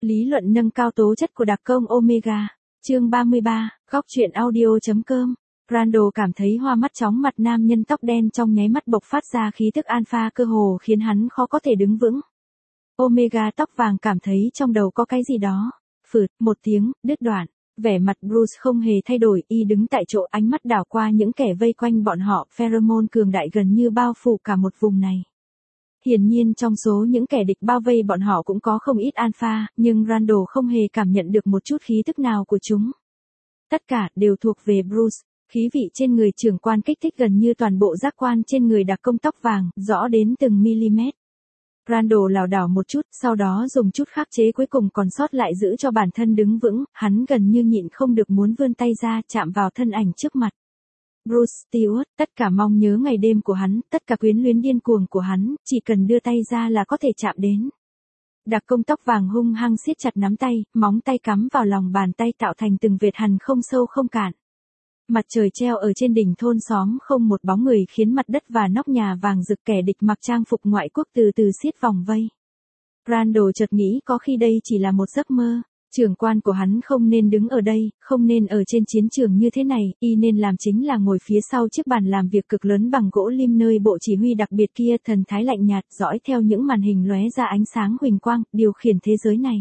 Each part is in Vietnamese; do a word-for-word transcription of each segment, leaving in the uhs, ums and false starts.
Lý luận nâng cao tố chất của đặc công Omega. Chương ba mươi ba, góc truyện audio.com. Randall cảm thấy hoa mắt chóng mặt nam nhân tóc đen trong nháy mắt bộc phát ra khí tức alpha cơ hồ khiến hắn khó có thể đứng vững. Omega tóc vàng cảm thấy trong đầu có cái gì đó. Phượt, một tiếng, đứt đoạn. Vẻ mặt Bruce không hề thay đổi, y đứng tại chỗ, ánh mắt đảo qua những kẻ vây quanh bọn họ, pheromone cường đại gần như bao phủ cả một vùng này. Hiển nhiên trong số những kẻ địch bao vây bọn họ cũng có không ít alpha, nhưng Randall không hề cảm nhận được một chút khí tức nào của chúng. Tất cả đều thuộc về Bruce, khí vị trên người trưởng quan kích thích gần như toàn bộ giác quan trên người đặc công tóc vàng, rõ đến từng mm. Randall lảo đảo một chút, sau đó dùng chút khắc chế cuối cùng còn sót lại giữ cho bản thân đứng vững, hắn gần như nhịn không được muốn vươn tay ra chạm vào thân ảnh trước mặt. Bruce Stewart, tất cả mong nhớ ngày đêm của hắn, tất cả quyến luyến điên cuồng của hắn, chỉ cần đưa tay ra là có thể chạm đến. Đặc công tóc vàng hung hăng siết chặt nắm tay, móng tay cắm vào lòng bàn tay tạo thành từng vệt hằn không sâu không cạn. Mặt trời treo ở trên đỉnh thôn xóm không một bóng người khiến mặt đất và nóc nhà vàng rực, kẻ địch mặc trang phục ngoại quốc từ từ siết vòng vây. Randall chợt nghĩ có khi đây chỉ là một giấc mơ. Trưởng quan của hắn không nên đứng ở đây, không nên ở trên chiến trường như thế này, y nên làm chính là ngồi phía sau chiếc bàn làm việc cực lớn bằng gỗ lim nơi bộ chỉ huy đặc biệt kia, thần thái lạnh nhạt, dõi theo những màn hình lóe ra ánh sáng huỳnh quang, điều khiển thế giới này.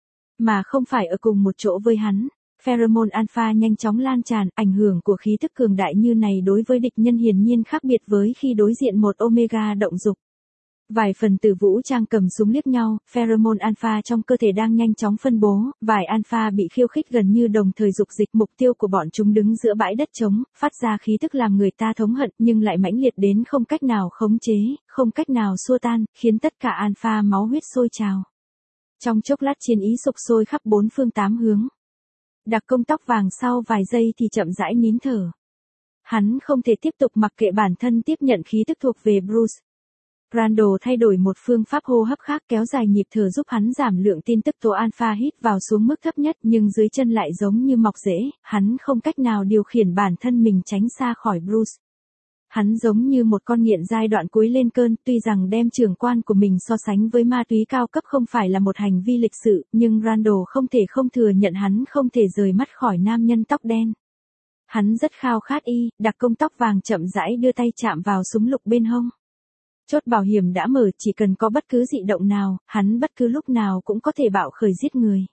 Mà không phải ở cùng một chỗ với hắn. Pheromone alpha nhanh chóng lan tràn, ảnh hưởng của khí tức cường đại như này đối với địch nhân hiển nhiên khác biệt với khi đối diện một Omega động dục. Vài phần tử vũ trang cầm súng liếc nhau, pheromone alpha trong cơ thể đang nhanh chóng phân bố, vài alpha bị khiêu khích gần như đồng thời dục dịch, mục tiêu của bọn chúng đứng giữa bãi đất trống, phát ra khí tức làm người ta thống hận nhưng lại mãnh liệt đến không cách nào khống chế, không cách nào xua tan, khiến tất cả alpha máu huyết sôi trào. Trong chốc lát chiến ý sục sôi khắp bốn phương tám hướng. Đặc công tóc vàng sau vài giây thì chậm rãi nín thở. Hắn không thể tiếp tục mặc kệ bản thân tiếp nhận khí tức thuộc về Bruce. Randall thay đổi một phương pháp hô hấp khác, kéo dài nhịp thở giúp hắn giảm lượng tin tức tố alpha hít vào xuống mức thấp nhất, nhưng dưới chân lại giống như mọc rễ, hắn không cách nào điều khiển bản thân mình tránh xa khỏi Bruce. Hắn giống như một con nghiện giai đoạn cuối lên cơn, tuy rằng đem trưởng quan của mình so sánh với ma túy cao cấp không phải là một hành vi lịch sự, nhưng Randall không thể không thừa nhận hắn không thể rời mắt khỏi nam nhân tóc đen. Hắn rất khao khát y, đặc công tóc vàng chậm rãi đưa tay chạm vào súng lục bên hông. Chốt bảo hiểm đã mở, chỉ cần có bất cứ dị động nào, hắn bất cứ lúc nào cũng có thể bạo khởi giết người.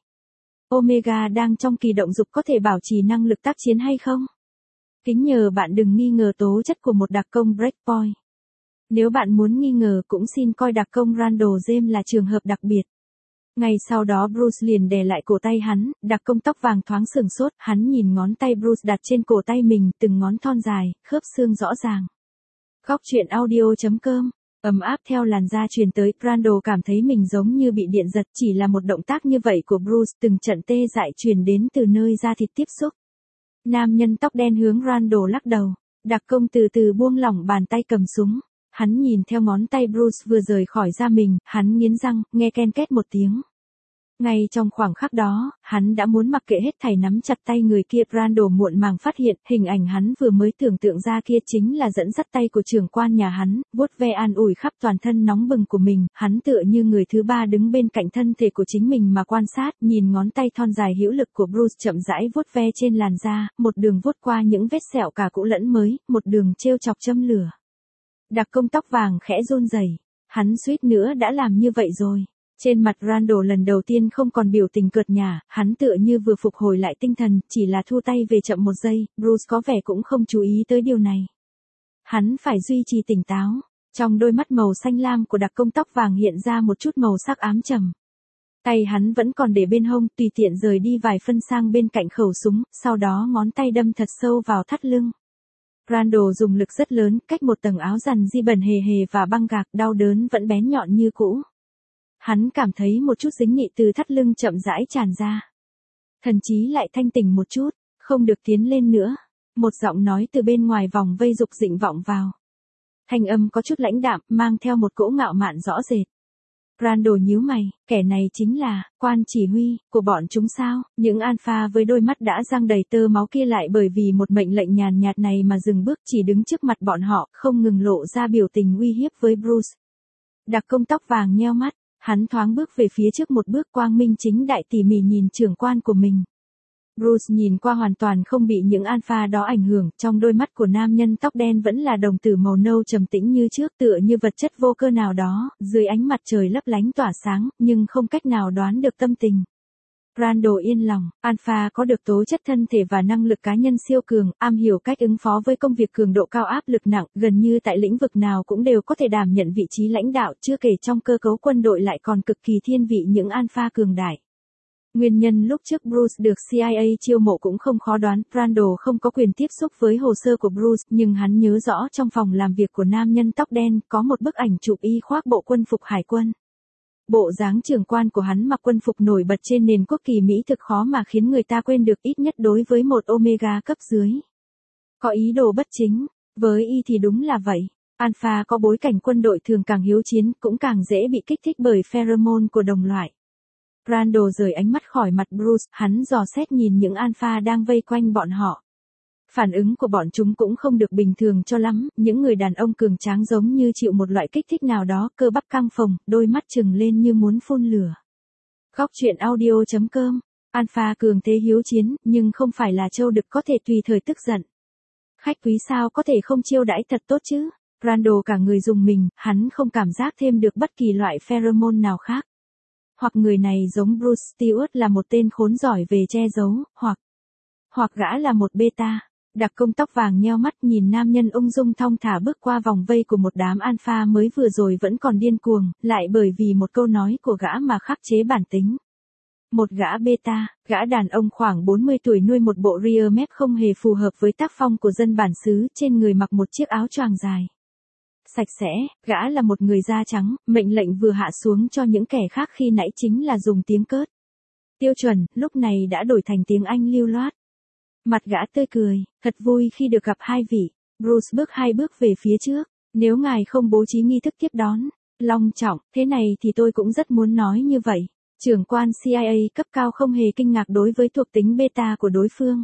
Omega đang trong kỳ động dục, có thể bảo trì năng lực tác chiến hay không? Kính nhờ bạn đừng nghi ngờ tố chất của một đặc công Breakpoint. Nếu bạn muốn nghi ngờ cũng xin coi đặc công Randall James là trường hợp đặc biệt. Ngay sau đó Bruce liền đè lại cổ tay hắn, đặc công tóc vàng thoáng sửng sốt, hắn nhìn ngón tay Bruce đặt trên cổ tay mình, từng ngón thon dài, khớp xương rõ ràng. Góc truyện audio.com. Ấm áp theo làn da truyền tới, Randall cảm thấy mình giống như bị điện giật, chỉ là một động tác như vậy của Bruce, từng trận tê dại truyền đến từ nơi da thịt tiếp xúc. Nam nhân tóc đen hướng Randall lắc đầu, đặc công từ từ buông lỏng bàn tay cầm súng, hắn nhìn theo ngón tay Bruce vừa rời khỏi da mình, hắn nghiến răng, nghe ken két một tiếng. Ngay trong khoảng khắc đó, hắn đã muốn mặc kệ hết thảy nắm chặt tay người kia. Randall muộn màng phát hiện, hình ảnh hắn vừa mới tưởng tượng ra kia chính là dẫn dắt tay của trưởng quan nhà hắn, vuốt ve an ủi khắp toàn thân nóng bừng của mình, hắn tựa như người thứ ba đứng bên cạnh thân thể của chính mình mà quan sát, nhìn ngón tay thon dài hữu lực của Bruce chậm rãi vuốt ve trên làn da, một đường vuốt qua những vết sẹo cả cũ lẫn mới, một đường trêu chọc châm lửa. Đặc công tóc vàng khẽ run rẩy, hắn suýt nữa đã làm như vậy rồi. Trên mặt Randall lần đầu tiên không còn biểu tình cợt nhả, hắn tựa như vừa phục hồi lại tinh thần, chỉ là thu tay về chậm một giây, Bruce có vẻ cũng không chú ý tới điều này. Hắn phải duy trì tỉnh táo, trong đôi mắt màu xanh lam của đặc công tóc vàng hiện ra một chút màu sắc ám trầm. Tay hắn vẫn còn để bên hông, tùy tiện rời đi vài phân sang bên cạnh khẩu súng, sau đó ngón tay đâm thật sâu vào thắt lưng. Randall dùng lực rất lớn, cách một tầng áo rằn di bẩn hề hề và băng gạc, đau đớn vẫn bén nhọn như cũ. Hắn cảm thấy một chút dính nhị từ thắt lưng chậm rãi tràn ra. Thần chí lại thanh tỉnh một chút, không được tiến lên nữa. Một giọng nói từ bên ngoài vòng vây dục dịnh vọng vào. Thanh âm có chút lãnh đạm, mang theo một cỗ ngạo mạn rõ rệt. Randall nhíu mày, kẻ này chính là quan chỉ huy của bọn chúng sao? Những alpha với đôi mắt đã răng đầy tơ máu kia lại bởi vì một mệnh lệnh nhàn nhạt này mà dừng bước, chỉ đứng trước mặt bọn họ, không ngừng lộ ra biểu tình uy hiếp với Bruce. Đặc công tóc vàng nheo mắt. Hắn thoáng bước về phía trước một bước, quang minh chính đại tỉ mỉ nhìn trưởng quan của mình. Bruce nhìn qua hoàn toàn không bị những alpha đó ảnh hưởng, trong đôi mắt của nam nhân tóc đen vẫn là đồng tử màu nâu trầm tĩnh như trước, tựa như vật chất vô cơ nào đó, dưới ánh mặt trời lấp lánh tỏa sáng, nhưng không cách nào đoán được tâm tình. Randall yên lòng, alpha có được tố chất thân thể và năng lực cá nhân siêu cường, am hiểu cách ứng phó với công việc cường độ cao áp lực nặng, gần như tại lĩnh vực nào cũng đều có thể đảm nhận vị trí lãnh đạo, chưa kể trong cơ cấu quân đội lại còn cực kỳ thiên vị những alpha cường đại. Nguyên nhân lúc trước Bruce được C I A chiêu mộ cũng không khó đoán, Randall không có quyền tiếp xúc với hồ sơ của Bruce, nhưng hắn nhớ rõ trong phòng làm việc của nam nhân tóc đen có một bức ảnh chụp y khoác bộ quân phục hải quân. Bộ dáng trưởng quan của hắn mặc quân phục nổi bật trên nền quốc kỳ Mỹ thực khó mà khiến người ta quên được, ít nhất đối với một Omega cấp dưới. Có ý đồ bất chính, với y thì đúng là vậy. Alpha có bối cảnh quân đội thường càng hiếu chiến, cũng càng dễ bị kích thích bởi pheromone của đồng loại. Randall rời ánh mắt khỏi mặt Bruce, hắn dò xét nhìn những alpha đang vây quanh bọn họ. Phản ứng của bọn chúng cũng không được bình thường cho lắm, những người đàn ông cường tráng giống như chịu một loại kích thích nào đó, cơ bắp căng phồng, đôi mắt trừng lên như muốn phun lửa. Góc truyện audio chấm com. Alpha cường thế hiếu chiến, nhưng không phải là trâu đực có thể tùy thời tức giận. Khách quý sao có thể không chiêu đãi thật tốt chứ? Randall cả người rùng mình, hắn không cảm giác thêm được bất kỳ loại pheromone nào khác. Hoặc người này giống Bruce Stewart là một tên khốn giỏi về che giấu, hoặc... Hoặc gã là một beta. Đặc công tóc vàng nheo mắt nhìn nam nhân ung dung thong thả bước qua vòng vây của một đám alpha mới vừa rồi vẫn còn điên cuồng, lại bởi vì một câu nói của gã mà khắc chế bản tính. Một gã beta, gã đàn ông khoảng bốn mươi tuổi nuôi một bộ rear mép không hề phù hợp với tác phong của dân bản xứ, trên người mặc một chiếc áo choàng dài. Sạch sẽ, gã là một người da trắng, mệnh lệnh vừa hạ xuống cho những kẻ khác khi nãy chính là dùng tiếng cớt. Tiêu chuẩn, lúc này đã đổi thành tiếng Anh lưu loát. Mặt gã tươi cười, thật vui khi được gặp hai vị. Bruce bước hai bước về phía trước. Nếu ngài không bố trí nghi thức tiếp đón, long trọng, thế này thì tôi cũng rất muốn nói như vậy. Trưởng quan C I A cấp cao không hề kinh ngạc đối với thuộc tính beta của đối phương.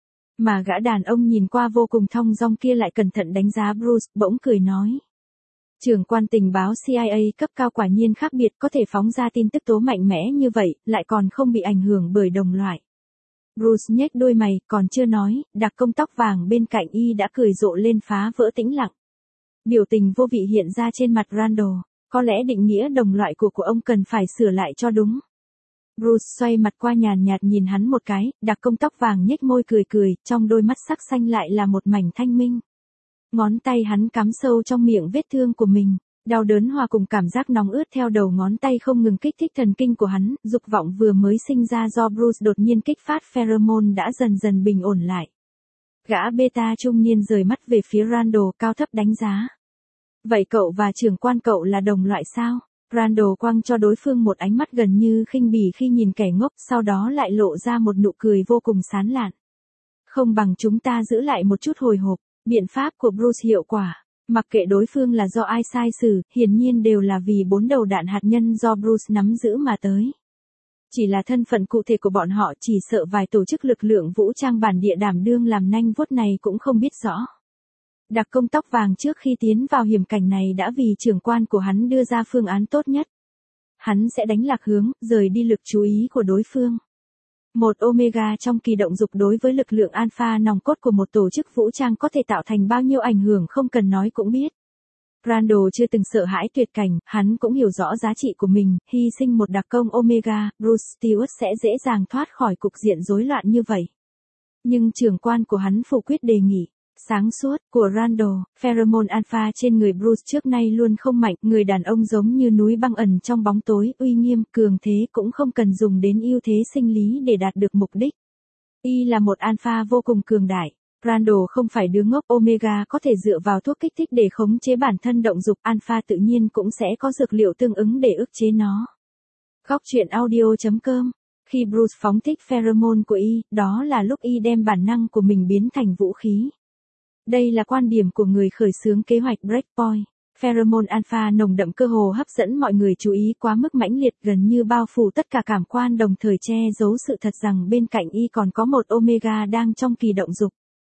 Mà gã đàn ông nhìn qua vô cùng thong dong kia lại cẩn thận đánh giá Bruce, bỗng cười nói. Trưởng quan tình báo C I A cấp cao quả nhiên khác biệt, có thể phóng ra tin tức tố mạnh mẽ như vậy, lại còn không bị ảnh hưởng bởi đồng loại. Bruce nhếch đôi mày, còn chưa nói, đặc công tóc vàng bên cạnh y đã cười rộ lên phá vỡ tĩnh lặng. Biểu tình vô vị hiện ra trên mặt Randall, có lẽ định nghĩa đồng loại của của ông cần phải sửa lại cho đúng. Bruce xoay mặt qua nhàn nhạt nhìn hắn một cái, đặc công tóc vàng nhếch môi cười cười, trong đôi mắt sắc xanh lại là một mảnh thanh minh. Ngón tay hắn cắm sâu trong miệng vết thương của mình. Đau đớn hòa cùng cảm giác nóng ướt theo đầu ngón tay không ngừng kích thích thần kinh của hắn, dục vọng vừa mới sinh ra do Bruce đột nhiên kích phát pheromone đã dần dần bình ổn lại. Gã beta trung niên rời mắt về phía Randall, cao thấp đánh giá. Vậy cậu và trưởng quan cậu là đồng loại sao? Randall quăng cho đối phương một ánh mắt gần như khinh bỉ khi nhìn kẻ ngốc, sau đó lại lộ ra một nụ cười vô cùng sán lạn. Không bằng chúng ta giữ lại một chút hồi hộp, biện pháp của Bruce hiệu quả. Mặc kệ đối phương là do ai sai xử, hiển nhiên đều là vì bốn đầu đạn hạt nhân do Bruce nắm giữ mà tới. Chỉ là thân phận cụ thể của bọn họ, chỉ sợ vài tổ chức lực lượng vũ trang bản địa đảm đương làm nanh vuốt này cũng không biết rõ. Đặc công tóc vàng trước khi tiến vào hiểm cảnh này đã vì trưởng quan của hắn đưa ra phương án tốt nhất. Hắn sẽ đánh lạc hướng, rời đi lực chú ý của đối phương. Một Omega trong kỳ động dục đối với lực lượng alpha nòng cốt của một tổ chức vũ trang có thể tạo thành bao nhiêu ảnh hưởng không cần nói cũng biết. Randall chưa từng sợ hãi tuyệt cảnh, hắn cũng hiểu rõ giá trị của mình, hy sinh một đặc công Omega, Bruce Stewart sẽ dễ dàng thoát khỏi cục diện rối loạn như vậy. Nhưng trưởng quan của hắn phủ quyết đề nghị. Sáng suốt của Randall, pheromone alpha trên người Bruce trước nay luôn không mạnh, người đàn ông giống như núi băng ẩn trong bóng tối, uy nghiêm, cường thế cũng không cần dùng đến ưu thế sinh lý để đạt được mục đích. Y là một alpha vô cùng cường đại. Randall không phải đứa ngốc, Omega có thể dựa vào thuốc kích thích để khống chế bản thân động dục, alpha tự nhiên cũng sẽ có dược liệu tương ứng để ức chế nó. Góc truyện audio chấm com. Khi Bruce phóng thích pheromone của Y, đó là lúc Y đem bản năng của mình biến thành vũ khí. Đây là quan điểm của người khởi xướng kế hoạch Breakpoint. Pheromone alpha nồng đậm cơ hồ hấp dẫn mọi người chú ý quá mức mãnh liệt, gần như bao phủ tất cả cảm quan, đồng thời che giấu sự thật rằng bên cạnh Y còn có một Omega đang trong kỳ động dục.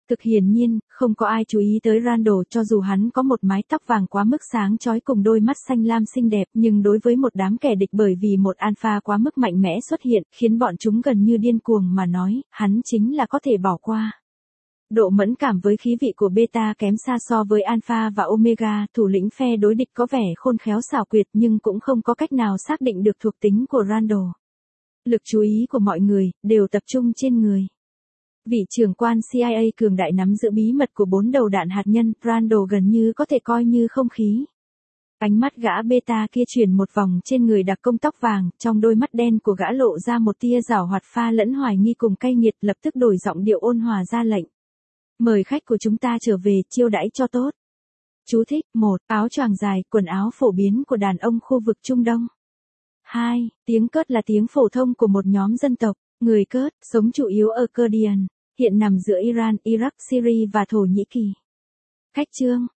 Thực hiển nhiên, không có ai chú ý tới Randall cho dù hắn có một mái tóc vàng quá mức sáng chói cùng đôi mắt xanh lam xinh đẹp, nhưng đối với một đám kẻ địch bởi vì một alpha quá mức mạnh mẽ xuất hiện, khiến bọn chúng gần như điên cuồng mà nói, hắn chính là có thể bỏ qua. Độ mẫn cảm với khí vị của beta kém xa so với alpha và omega, thủ lĩnh phe đối địch có vẻ khôn khéo xảo quyệt nhưng cũng không có cách nào xác định được thuộc tính của Randall. Lực chú ý của mọi người đều tập trung trên người. Vị trưởng quan C I A cường đại nắm giữ bí mật của bốn đầu đạn hạt nhân, Randall gần như có thể coi như không khí. Ánh mắt gã beta kia chuyển một vòng trên người đặc công tóc vàng, trong đôi mắt đen của gã lộ ra một tia giảo hoạt pha lẫn hoài nghi cùng cay nghiệt, lập tức đổi giọng điệu ôn hòa ra lệnh. Mời khách của chúng ta trở về, chiêu đãi cho tốt. Chú thích: một. Áo choàng dài, quần áo phổ biến của đàn ông khu vực Trung Đông. hai. Tiếng Kurd là tiếng phổ thông của một nhóm dân tộc. Người Kurd, sống chủ yếu ở Kurdian, hiện nằm giữa Iran, Iraq, Syria và Thổ Nhĩ Kỳ. Khách chương.